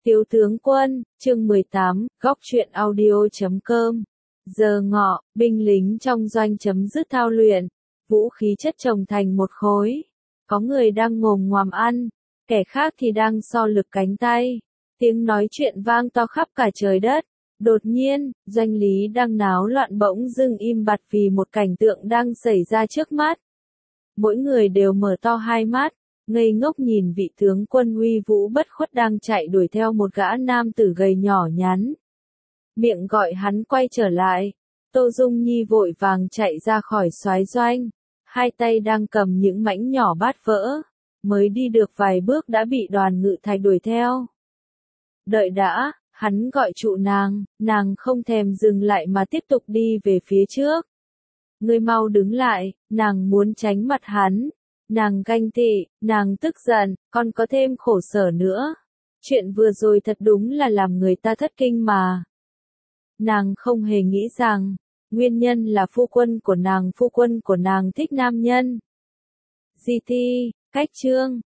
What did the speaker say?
Tiếu tướng quân, chương 18, góc truyện audio.com. Giờ ngọ, binh lính trong doanh chấm dứt thao luyện, vũ khí chất chồng thành một khối. Có người đang ngồm ngoàm ăn, kẻ khác thì đang so lực cánh tay. Tiếng nói chuyện vang to khắp cả trời đất. Đột nhiên, doanh lý đang náo loạn bỗng dưng im bặt vì một cảnh tượng đang xảy ra trước mắt. Mỗi người đều mở to hai mắt, ngây ngốc nhìn vị tướng quân uy vũ bất khuất đang chạy đuổi theo một gã nam tử gầy nhỏ nhắn. Miệng gọi hắn quay trở lại. Tô Dung Nhi vội vàng chạy ra khỏi soái doanh, hai tay đang cầm những mảnh nhỏ bát vỡ, mới đi được vài bước đã bị Đoàn Ngự Thạch đuổi theo. Đợi đã, hắn gọi trụ nàng không thèm dừng lại mà tiếp tục đi về phía trước. Ngươi mau đứng lại, nàng muốn tránh mặt hắn. Nàng ganh tị, nàng tức giận, còn có thêm khổ sở nữa. Chuyện vừa rồi thật đúng là làm người ta thất kinh mà. Nàng không hề nghĩ rằng, nguyên nhân là phu quân của nàng thích nam nhân. GT, cách chương,